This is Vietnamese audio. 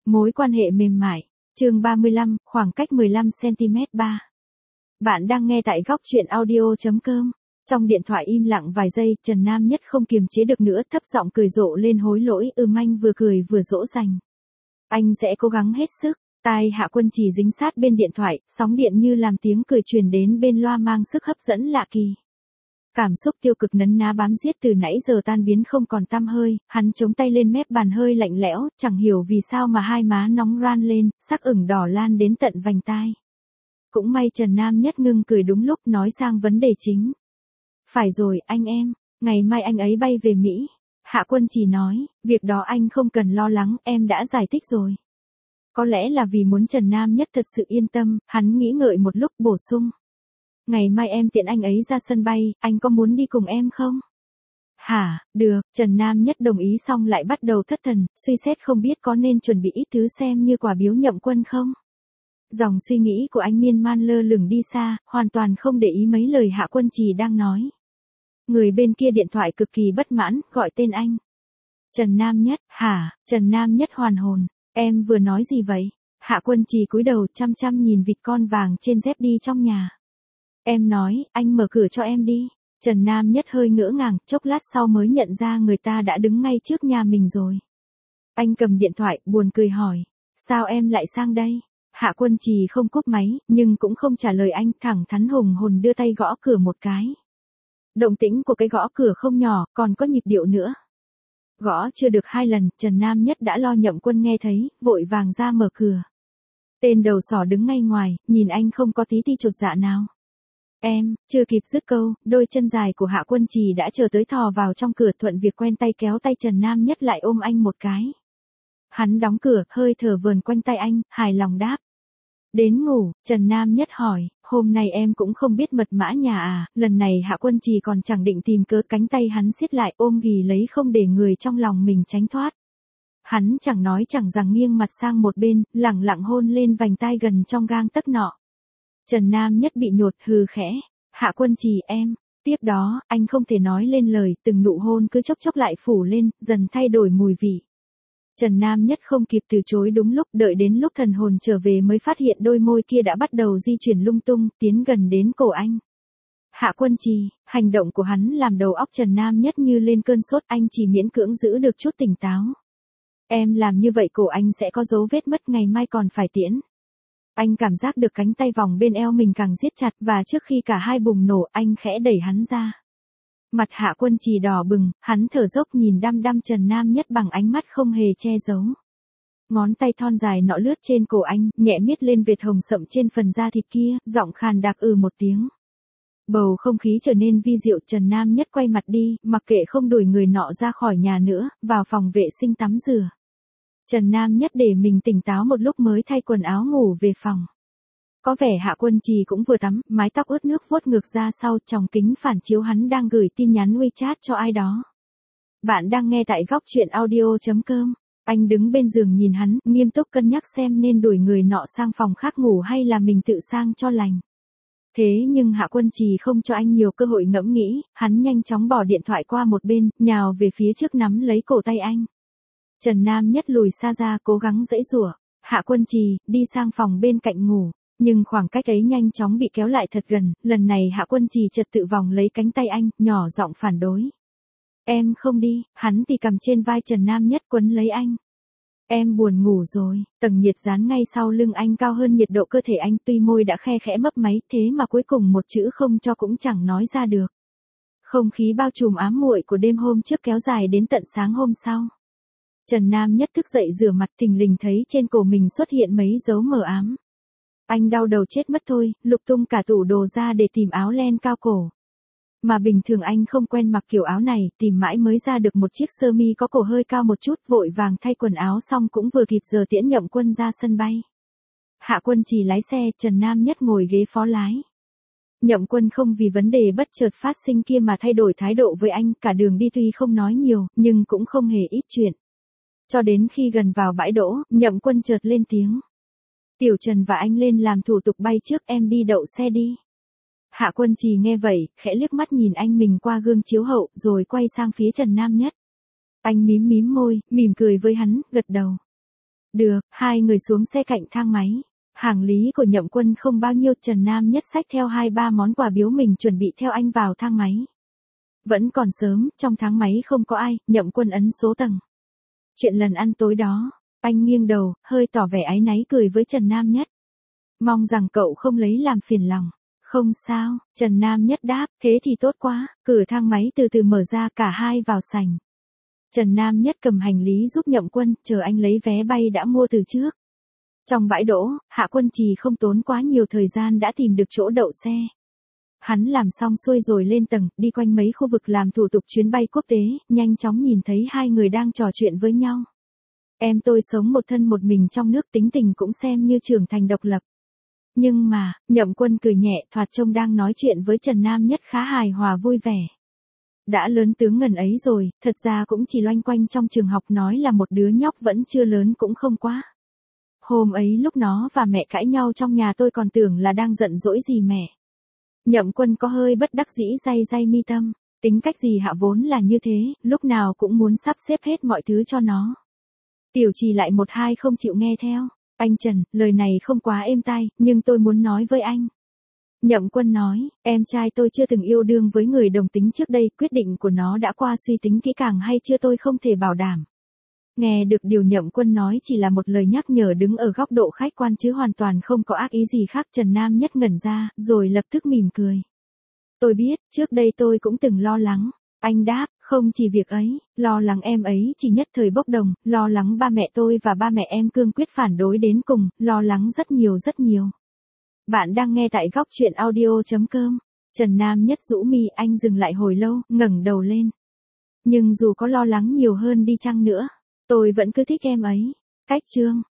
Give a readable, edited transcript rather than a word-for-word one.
Mối quan hệ mềm mại. Chương 35, khoảng cách 15cm 3. Bạn đang nghe tại góc truyện audio.com. Trong điện thoại im lặng vài giây, Trần Nam Nhất không kiềm chế được nữa, thấp giọng cười rộ lên hối lỗi. Anh vừa cười vừa dỗ dành. Anh sẽ cố gắng hết sức. Tai Hạ Quân Trì dính sát bên điện thoại, sóng điện như làm tiếng cười truyền đến bên loa mang sức hấp dẫn lạ kỳ. Cảm xúc tiêu cực nấn ná bám giết từ nãy giờ tan biến không còn tăm hơi, hắn chống tay lên mép bàn hơi lạnh lẽo, chẳng hiểu vì sao mà hai má nóng ran lên, sắc ửng đỏ lan đến tận vành tai. Cũng may Trần Nam Nhất ngưng cười đúng lúc, nói sang vấn đề chính. Phải rồi, anh em, ngày mai anh ấy bay về Mỹ. Hạ Quân Trì nói, việc đó anh không cần lo lắng, em đã giải thích rồi. Có lẽ là vì muốn Trần Nam Nhất thật sự yên tâm, hắn nghĩ ngợi một lúc bổ sung. Ngày mai em tiện anh ấy ra sân bay, anh có muốn đi cùng em không? Hả, được, Trần Nam Nhất đồng ý xong lại bắt đầu thất thần, suy xét không biết có nên chuẩn bị ít thứ xem như quà biếu Nhậm Quân không? Dòng suy nghĩ của anh miên man lơ lửng đi xa, hoàn toàn không để ý mấy lời Hạ Quân Trì đang nói. Người bên kia điện thoại cực kỳ bất mãn, gọi tên anh. Trần Nam Nhất, hả, Trần Nam Nhất hoàn hồn, em vừa nói gì vậy? Hạ Quân Trì cúi đầu chăm chăm nhìn vịt con vàng trên dép đi trong nhà. Em nói, anh mở cửa cho em đi. Trần Nam Nhất hơi ngỡ ngàng, chốc lát sau mới nhận ra người ta đã đứng ngay trước nhà mình rồi. Anh cầm điện thoại, buồn cười hỏi, sao em lại sang đây? Hạ Quân Trì không cúp máy, nhưng cũng không trả lời anh, thẳng thắn hùng hồn đưa tay gõ cửa một cái. Động tĩnh của cái gõ cửa không nhỏ, còn có nhịp điệu nữa. Gõ chưa được 2 lần, Trần Nam Nhất đã lo Nhậm Quân nghe thấy, vội vàng ra mở cửa. Tên đầu sỏ đứng ngay ngoài, nhìn anh không có tí ti chột dạ nào. Em, chưa kịp dứt câu, đôi chân dài của Hạ Quân Trì đã chờ tới thò vào trong cửa, thuận việc quen tay kéo tay Trần Nam Nhất lại ôm anh một cái. Hắn đóng cửa, hơi thở vờn quanh tay anh, hài lòng đáp. Đến ngủ, Trần Nam Nhất hỏi, hôm nay em cũng không biết mật mã nhà à? Lần này Hạ Quân Trì còn chẳng định tìm cớ, cánh tay hắn siết lại ôm ghì lấy không để người trong lòng mình tránh thoát. Hắn chẳng nói chẳng rằng nghiêng mặt sang một bên, lẳng lặng hôn lên vành tai gần trong gang tấc nọ. Trần Nam Nhất bị nhột, hừ khẽ. Hạ Quân Trì em. Tiếp đó, anh không thể nói lên lời, từng nụ hôn cứ chốc chốc lại phủ lên, dần thay đổi mùi vị. Trần Nam Nhất không kịp từ chối đúng lúc, đợi đến lúc thần hồn trở về mới phát hiện đôi môi kia đã bắt đầu di chuyển lung tung, tiến gần đến cổ anh. Hạ Quân Trì, hành động của hắn làm đầu óc Trần Nam Nhất như lên cơn sốt, anh chỉ miễn cưỡng giữ được chút tỉnh táo. Em làm như vậy cổ anh sẽ có dấu vết mất, ngày mai còn phải tiễn. Anh cảm giác được cánh tay vòng bên eo mình càng siết chặt, và trước khi cả hai bùng nổ, anh khẽ đẩy hắn ra. Mặt Hạ Quân Trì đỏ bừng, hắn thở dốc nhìn đăm đăm Trần Nam Nhất bằng ánh mắt không hề che giấu. Ngón tay thon dài nọ lướt trên cổ anh, nhẹ miết lên vệt hồng sậm trên phần da thịt kia, giọng khàn đặc một tiếng. Bầu không khí trở nên vi diệu, Trần Nam Nhất quay mặt đi, mặc kệ không đuổi người nọ ra khỏi nhà nữa, vào phòng vệ sinh tắm rửa. Trần Nam Nhất để mình tỉnh táo một lúc mới thay quần áo ngủ về phòng. Có vẻ Hạ Quân Trì cũng vừa tắm, mái tóc ướt nước vuốt ngược ra sau, trong kính phản chiếu hắn đang gửi tin nhắn WeChat cho ai đó. Bạn đang nghe tại góc truyện audio.com. Anh đứng bên giường nhìn hắn, nghiêm túc cân nhắc xem nên đuổi người nọ sang phòng khác ngủ hay là mình tự sang cho lành. Thế nhưng Hạ Quân Trì không cho anh nhiều cơ hội ngẫm nghĩ, hắn nhanh chóng bỏ điện thoại qua một bên, nhào về phía trước nắm lấy cổ tay anh. Trần Nam Nhất lùi xa ra, cố gắng giãy giụa. Hạ Quân Trì, đi sang phòng bên cạnh ngủ. Nhưng khoảng cách ấy nhanh chóng bị kéo lại thật gần, lần này Hạ Quân Trì trật tự vòng lấy cánh tay anh, nhỏ giọng phản đối. Em không đi, hắn thì cầm trên vai Trần Nam Nhất quấn lấy anh. Em buồn ngủ rồi, tầng nhiệt dán ngay sau lưng anh cao hơn nhiệt độ cơ thể anh, tuy môi đã khe khẽ mấp máy, thế mà cuối cùng một chữ không cho cũng chẳng nói ra được. Không khí bao trùm ám muội của đêm hôm trước kéo dài đến tận sáng hôm sau. Trần Nam Nhất thức dậy rửa mặt, thình lình thấy trên cổ mình xuất hiện mấy dấu mờ ám. Anh đau đầu chết mất thôi, lục tung cả tủ đồ ra để tìm áo len cao cổ. Mà bình thường anh không quen mặc kiểu áo này, tìm mãi mới ra được một chiếc sơ mi có cổ hơi cao một chút, vội vàng thay quần áo xong cũng vừa kịp giờ tiễn Nhậm Quân ra sân bay. Hạ Quân Trì lái xe, Trần Nam Nhất ngồi ghế phó lái. Nhậm Quân không vì vấn đề bất chợt phát sinh kia mà thay đổi thái độ với anh, cả đường đi tuy không nói nhiều, nhưng cũng không hề ít chuyện. Cho đến khi gần vào bãi đỗ, Nhậm Quân chợt lên tiếng. Tiểu Trần và anh lên làm thủ tục bay trước, em đi đậu xe đi. Hạ Quân Trì nghe vậy, khẽ liếc mắt nhìn anh mình qua gương chiếu hậu, rồi quay sang phía Trần Nam Nhất. Anh mím mím môi, mỉm cười với hắn, gật đầu. Được, hai người xuống xe cạnh thang máy. Hàng lý của Nhậm Quân không bao nhiêu, Trần Nam Nhất xách theo 2-3 món quà biếu mình chuẩn bị theo anh vào thang máy. Vẫn còn sớm, trong thang máy không có ai, Nhậm Quân ấn số tầng. Chuyện lần ăn tối đó, anh nghiêng đầu, hơi tỏ vẻ áy náy cười với Trần Nam Nhất. Mong rằng cậu không lấy làm phiền lòng. Không sao, Trần Nam Nhất đáp, thế thì tốt quá, cửa thang máy từ từ mở ra, cả hai vào sảnh. Trần Nam Nhất cầm hành lý giúp Nhậm Quân, chờ anh lấy vé bay đã mua từ trước. Trong bãi đỗ, Hạ Quân Trì không tốn quá nhiều thời gian đã tìm được chỗ đậu xe. Hắn làm xong xuôi rồi lên tầng, đi quanh mấy khu vực làm thủ tục chuyến bay quốc tế, nhanh chóng nhìn thấy hai người đang trò chuyện với nhau. Em tôi sống một thân một mình trong nước, tính tình cũng xem như trưởng thành độc lập. Nhưng mà, Nhậm Quân cười nhẹ, thoạt trông đang nói chuyện với Trần Nam Nhất khá hài hòa vui vẻ. Đã lớn tướng ngần ấy rồi, thật ra cũng chỉ loanh quanh trong trường học, nói là một đứa nhóc vẫn chưa lớn cũng không quá. Hôm ấy lúc nó và mẹ cãi nhau trong nhà tôi còn tưởng là đang giận dỗi gì mẹ. Nhậm Quân có hơi bất đắc dĩ day mi tâm, tính cách gì Hạ vốn là như thế, lúc nào cũng muốn sắp xếp hết mọi thứ cho nó. Tiểu Trì lại một hai không chịu nghe theo. Anh Trần, lời này không quá êm tai, nhưng tôi muốn nói với anh. Nhậm Quân nói, em trai tôi chưa từng yêu đương với người đồng tính trước đây, quyết định của nó đã qua suy tính kỹ càng hay chưa tôi không thể bảo đảm. Nghe được điều Nhậm Quân nói chỉ là một lời nhắc nhở đứng ở góc độ khách quan chứ hoàn toàn không có ác ý gì khác. Trần Nam Nhất ngẩn ra, rồi lập tức mỉm cười. Tôi biết, trước đây tôi cũng từng lo lắng. Anh đáp, không chỉ việc ấy, lo lắng em ấy chỉ nhất thời bốc đồng, lo lắng ba mẹ tôi và ba mẹ em cương quyết phản đối đến cùng, lo lắng rất nhiều rất nhiều. Bạn đang nghe tại góc truyện audio.com. Trần Nam Nhất rũ mi, anh dừng lại hồi lâu, ngẩng đầu lên. Nhưng dù có lo lắng nhiều hơn đi chăng nữa, tôi vẫn cứ thích em ấy. Cách chương.